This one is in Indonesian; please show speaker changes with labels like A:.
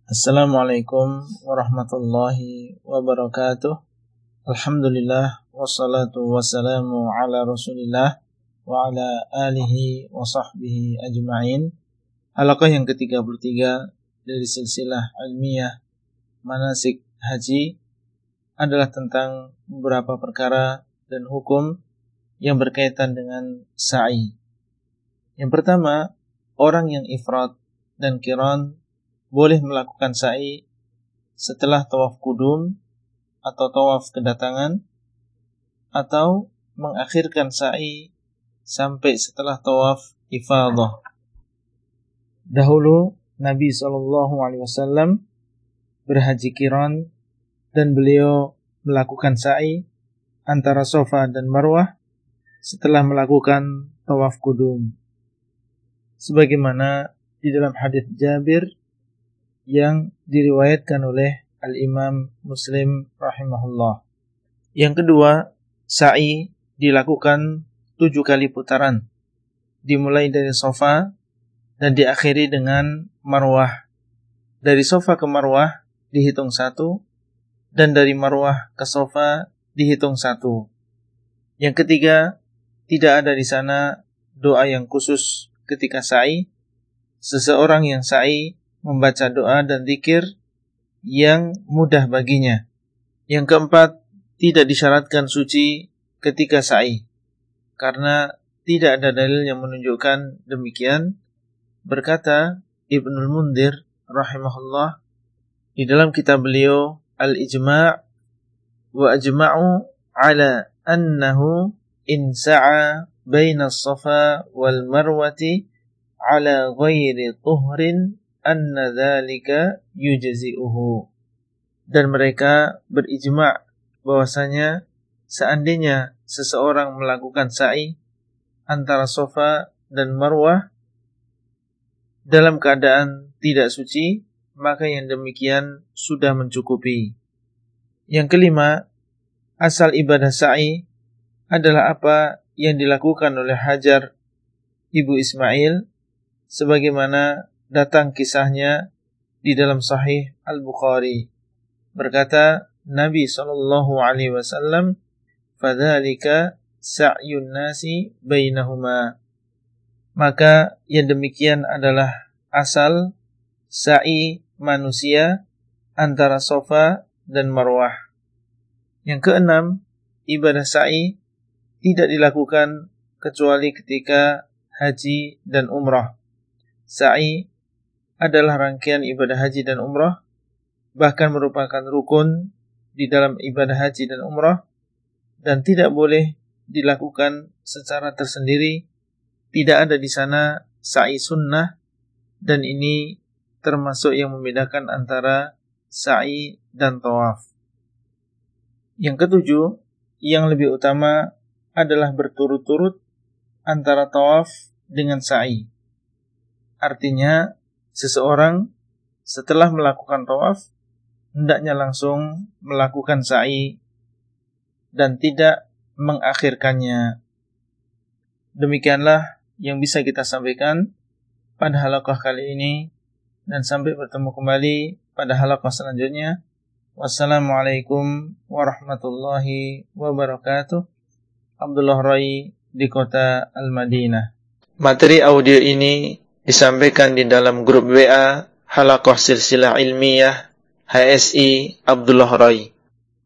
A: Assalamualaikum warahmatullahi wabarakatuh. Alhamdulillah wassalatu wassalamu ala Rasulillah wa ala alihi wa sahbihi ajma'in. Halaqah yang ke-33 dari silsilah ilmiah manasik haji adalah tentang beberapa perkara dan hukum yang berkaitan dengan sa'i. Yang pertama, orang yang ifrad dan qiran boleh melakukan sa'i setelah tawaf qudum atau tawaf kedatangan, atau mengakhirkan sa'i sampai setelah tawaf ifadah. Dahulu Nabi SAW berhaji qiran dan beliau melakukan sa'i antara Safa dan Marwah setelah melakukan tawaf qudum, sebagaimana di dalam hadits Jabir yang diriwayatkan oleh Al-Imam Muslim rahimahullah. Yang kedua, sa'i dilakukan 7 kali putaran, dimulai dari Safa dan diakhiri dengan Marwah. Dari Safa ke Marwah dihitung 1, dan dari Marwah ke Safa dihitung 1. Yang ketiga, tidak ada di sana doa yang khusus ketika sa'i. Seseorang yang sa'i membaca doa dan zikir yang mudah baginya. Yang keempat, tidak disyaratkan suci ketika sa'i, karena tidak ada dalil yang menunjukkan demikian. Berkata Ibnul Mundhir rahimahullah di dalam kitab beliau Al-Ijma' wa ajma'u ala annahu in sa'a baina as-Safa wal Marwati ala ghairi tuhrin anna dzalika yujzi'uhu. Dan mereka berijma' bahwasanya seandainya seseorang melakukan sa'i antara Safa dan Marwah dalam keadaan tidak suci, maka yang demikian sudah mencukupi. Yang kelima, asal ibadah sa'i adalah apa yang dilakukan oleh Hajar ibu Ismail, sebagaimana datang kisahnya di dalam Sahih Al-Bukhari. Berkata Nabi SAW, "Fadzalika sa'yun nasi bainahuma." Maka yang demikian adalah asal sa'i manusia antara Safa dan Marwah. Yang keenam, ibadah sa'i tidak dilakukan kecuali ketika haji dan umrah. Sa'i adalah rangkaian ibadah haji dan umrah, bahkan merupakan rukun di dalam ibadah haji dan umrah, dan tidak boleh dilakukan secara tersendiri. Tidak ada di sana sa'i sunnah, dan ini termasuk yang membedakan antara sa'i dan tawaf. Yang ketujuh, yang lebih utama adalah berturut-turut antara tawaf dengan sa'i. Artinya, seseorang setelah melakukan tawaf hendaknya langsung melakukan sa'i dan tidak mengakhirkannya. Demikianlah yang bisa kita sampaikan pada halaqah kali ini, dan sampai bertemu kembali pada halaqah selanjutnya. Wassalamualaikum warahmatullahi wabarakatuh. Abdullah Rai di kota Al-Madinah. Materi audio ini disampaikan di dalam grup WA Halaqah Silsilah Ilmiah HSI Abdullah Rai.